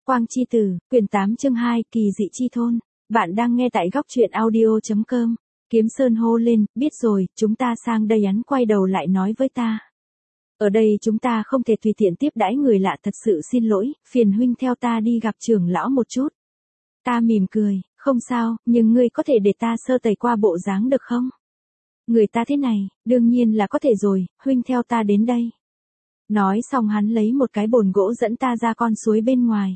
Quang Chi Tử, quyển 8 chương 2, kỳ dị chi thôn. Bạn đang nghe tại góc truyện audio.com. Kiếm Sơn hô lên, biết rồi, chúng ta sang đây. Hắn quay đầu lại nói với ta. Ở đây chúng ta không thể tùy tiện tiếp đãi người lạ, thật sự xin lỗi, phiền huynh theo ta đi gặp trưởng lão một chút. Ta mỉm cười, không sao, nhưng ngươi có thể để ta sơ tẩy qua bộ dáng được không? Người ta thế này, đương nhiên là có thể rồi, huynh theo ta đến đây. Nói xong hắn lấy một cái bồn gỗ dẫn ta ra con suối bên ngoài.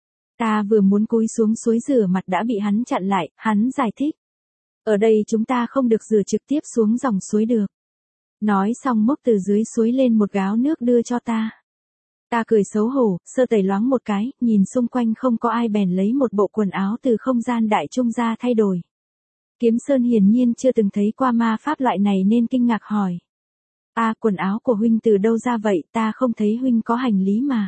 Ta vừa muốn cúi xuống suối rửa mặt đã bị hắn chặn lại, hắn giải thích. Ở đây chúng ta không được rửa trực tiếp xuống dòng suối được. Nói xong múc từ dưới suối lên một gáo nước đưa cho ta. Ta cười xấu hổ, sơ tẩy loáng một cái, nhìn xung quanh không có ai bèn lấy một bộ quần áo từ không gian đại trung ra thay đổi. Kiếm Sơn hiển nhiên chưa từng thấy qua ma pháp loại này nên kinh ngạc hỏi. Quần áo của huynh từ đâu ra vậy, ta không thấy huynh có hành lý mà.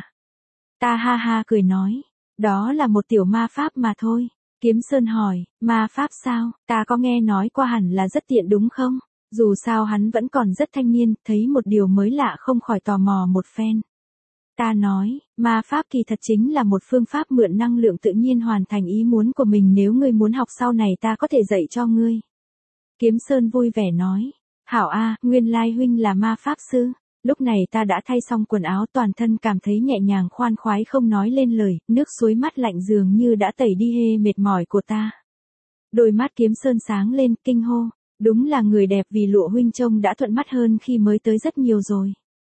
Ta ha ha cười nói, đó là một tiểu ma pháp mà thôi. Kiếm Sơn hỏi, ma pháp sao, ta có nghe nói qua hẳn là rất tiện đúng không? Dù sao hắn vẫn còn rất thanh niên, thấy một điều mới lạ không khỏi tò mò một phen. Ta nói, ma pháp kỳ thật chính là một phương pháp mượn năng lượng tự nhiên hoàn thành ý muốn của mình, nếu ngươi muốn học sau này ta có thể dạy cho ngươi. Kiếm Sơn vui vẻ nói. Hảo nguyên lai huynh là ma pháp sư. Lúc này ta đã thay xong quần áo, toàn thân cảm thấy nhẹ nhàng khoan khoái không nói lên lời, nước suối mát lạnh dường như đã tẩy đi hê mệt mỏi của ta. Đôi mắt Kiếm Sơn sáng lên, kinh hô, đúng là người đẹp, vì lụa huynh trông đã thuận mắt hơn khi mới tới rất nhiều rồi.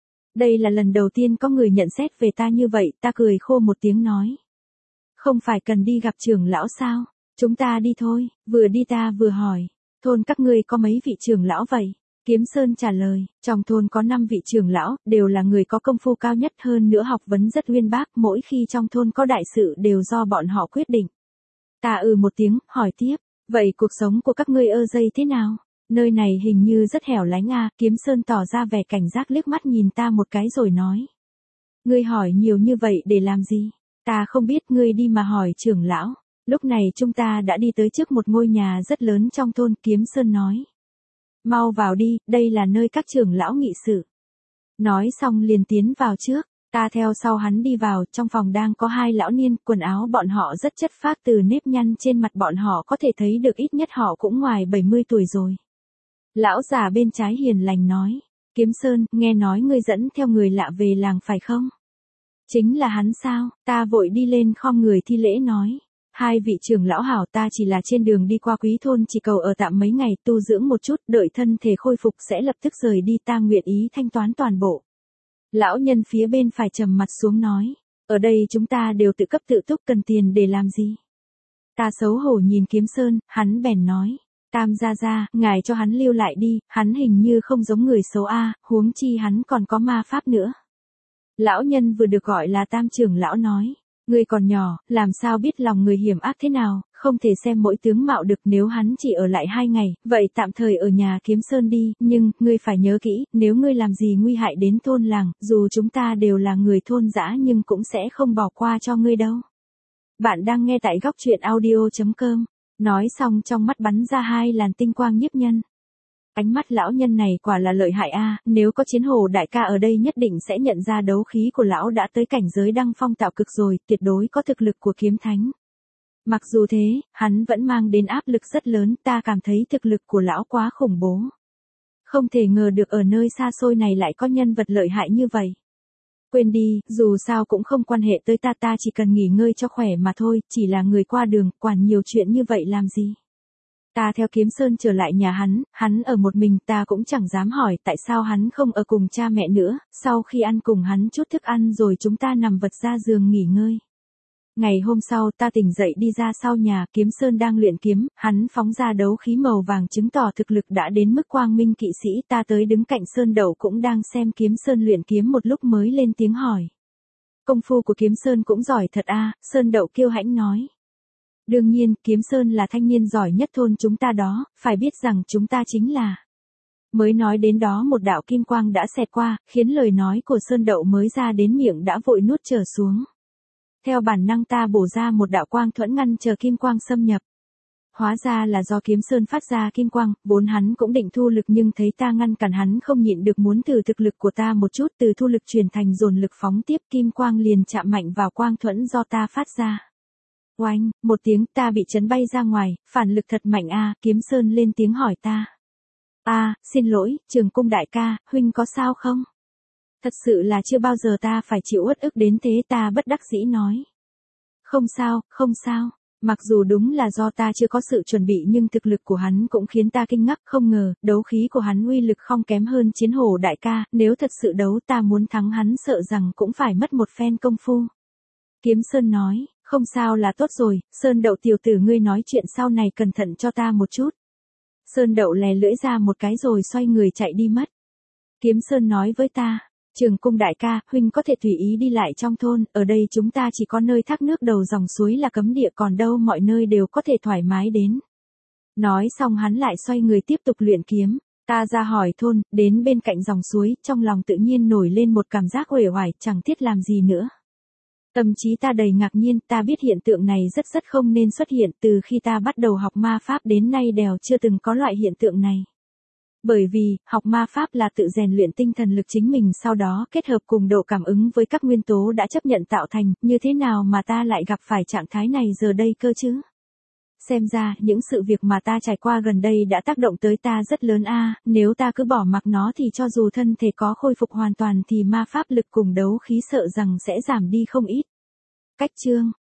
Đây là lần đầu tiên có người nhận xét về ta như vậy, ta cười khô một tiếng nói. Không phải cần đi gặp trưởng lão sao, chúng ta đi thôi. Vừa đi ta vừa hỏi. Thôn các ngươi có mấy vị trưởng lão vậy? Kiếm Sơn trả lời, trong thôn có 5 vị trưởng lão, đều là người có công phu cao nhất, hơn nữa học vấn rất uyên bác, mỗi khi trong thôn có đại sự đều do bọn họ quyết định. Ta một tiếng, hỏi tiếp, vậy cuộc sống của các ngươi dây thế nào? Nơi này hình như rất hẻo lánh Kiếm Sơn tỏ ra vẻ cảnh giác liếc mắt nhìn ta một cái rồi nói. Ngươi hỏi nhiều như vậy để làm gì? Ta không biết, ngươi đi mà hỏi trưởng lão. Lúc này chúng ta đã đi tới trước một ngôi nhà rất lớn trong thôn, Kiếm Sơn nói. Mau vào đi, đây là nơi các trưởng lão nghị sự. Nói xong liền tiến vào trước, ta theo sau hắn đi vào, trong phòng đang có 2 lão niên, quần áo bọn họ rất chất phác, từ nếp nhăn trên mặt bọn họ có thể thấy được ít nhất họ cũng ngoài 70 tuổi rồi. Lão già bên trái hiền lành nói, Kiếm Sơn, nghe nói ngươi dẫn theo người lạ về làng phải không? Chính là hắn sao? Ta vội đi lên khom người thi lễ nói. 2 vị trưởng lão hảo, ta chỉ là trên đường đi qua Quý thôn, chỉ cầu ở tạm mấy ngày tu dưỡng một chút, đợi thân thể khôi phục sẽ lập tức rời đi, ta nguyện ý thanh toán toàn bộ. Lão nhân phía bên phải trầm mặt xuống nói, ở đây chúng ta đều tự cấp tự túc, cần tiền để làm gì? Ta xấu hổ nhìn Kiếm Sơn, hắn bèn nói, Tam gia, ngài cho hắn lưu lại đi, hắn hình như không giống người xấu huống chi hắn còn có ma pháp nữa. Lão nhân vừa được gọi là Tam trưởng lão nói. Ngươi còn nhỏ, làm sao biết lòng người hiểm ác thế nào, không thể xem mỗi tướng mạo được, nếu hắn chỉ ở lại 2 ngày, vậy tạm thời ở nhà Kiếm Sơn đi, nhưng, ngươi phải nhớ kỹ, nếu ngươi làm gì nguy hại đến thôn làng, dù chúng ta đều là người thôn dã nhưng cũng sẽ không bỏ qua cho ngươi đâu. Bạn đang nghe tại góc truyện audio.com, nói xong trong mắt bắn ra 2 làn tinh quang nhiếp nhân. Ánh mắt lão nhân này quả là lợi hại nếu có Chiến Hồ đại ca ở đây nhất định sẽ nhận ra đấu khí của lão đã tới cảnh giới đăng phong tạo cực rồi, tuyệt đối có thực lực của kiếm thánh. Mặc dù thế, hắn vẫn mang đến áp lực rất lớn, ta cảm thấy thực lực của lão quá khủng bố. Không thể ngờ được ở nơi xa xôi này lại có nhân vật lợi hại như vậy. Quên đi, dù sao cũng không quan hệ tới ta chỉ cần nghỉ ngơi cho khỏe mà thôi, chỉ là người qua đường, quản nhiều chuyện như vậy làm gì. Ta theo Kiếm Sơn trở lại nhà hắn ở một mình, ta cũng chẳng dám hỏi tại sao hắn không ở cùng cha mẹ nữa, sau khi ăn cùng hắn chút thức ăn rồi chúng ta nằm vật ra giường nghỉ ngơi. Ngày hôm sau ta tỉnh dậy đi ra sau nhà, Kiếm Sơn đang luyện kiếm, hắn phóng ra đấu khí màu vàng chứng tỏ thực lực đã đến mức quang minh kỵ sĩ, ta tới đứng cạnh Sơn Đậu cũng đang xem Kiếm Sơn luyện kiếm một lúc mới lên tiếng hỏi. Công phu của Kiếm Sơn cũng giỏi thật Sơn Đậu kiêu hãnh nói. Đương nhiên, Kiếm Sơn là thanh niên giỏi nhất thôn chúng ta đó, phải biết rằng chúng ta chính là. Mới nói đến đó một đạo kim quang đã xẹt qua, khiến lời nói của Sơn Đậu mới ra đến miệng đã vội nuốt trở xuống. Theo bản năng ta bổ ra một đạo quang thuẫn ngăn chờ kim quang xâm nhập. Hóa ra là do kiếm sơn phát ra kim quang, vốn hắn cũng định thu lực nhưng thấy ta ngăn cản hắn không nhịn được muốn thử thực lực của ta một chút, từ thu lực chuyển thành dồn lực phóng tiếp, kim quang liền chạm mạnh vào quang thuẫn do ta phát ra. Oanh, một tiếng, ta bị chấn bay ra ngoài, phản lực thật mạnh a. Kiếm sơn lên tiếng hỏi ta. Xin lỗi, Trường Cung đại ca, huynh có sao không? Thật sự là chưa bao giờ ta phải chịu uất ức đến thế, ta bất đắc dĩ nói. Không sao, không sao. Mặc dù đúng là do ta chưa có sự chuẩn bị nhưng thực lực của hắn cũng khiến ta kinh ngạc, không ngờ, đấu khí của hắn uy lực không kém hơn Chiến Hổ đại ca, nếu thật sự đấu ta muốn thắng hắn sợ rằng cũng phải mất một phen công phu. Kiếm Sơn nói, không sao là tốt rồi, Sơn Đậu tiểu tử ngươi nói chuyện sau này cẩn thận cho ta một chút. Sơn Đậu lè lưỡi ra một cái rồi xoay người chạy đi mất. Kiếm Sơn nói với ta. Trường Cung đại ca, huynh có thể tùy ý đi lại trong thôn, ở đây chúng ta chỉ có nơi thác nước đầu dòng suối là cấm địa, còn đâu mọi nơi đều có thể thoải mái đến. Nói xong hắn lại xoay người tiếp tục luyện kiếm. Ta ra hỏi thôn, đến bên cạnh dòng suối, trong lòng tự nhiên nổi lên một cảm giác uể oải, chẳng thiết làm gì nữa. Tâm trí ta đầy ngạc nhiên, ta biết hiện tượng này rất không nên xuất hiện, từ khi ta bắt đầu học ma pháp đến nay đều chưa từng có loại hiện tượng này. Bởi vì, học ma pháp là tự rèn luyện tinh thần lực chính mình, sau đó kết hợp cùng độ cảm ứng với các nguyên tố đã chấp nhận tạo thành, như thế nào mà ta lại gặp phải trạng thái này giờ đây cơ chứ? Xem ra, những sự việc mà ta trải qua gần đây đã tác động tới ta rất lớn nếu ta cứ bỏ mặc nó thì cho dù thân thể có khôi phục hoàn toàn thì ma pháp lực cùng đấu khí sợ rằng sẽ giảm đi không ít. Cách chương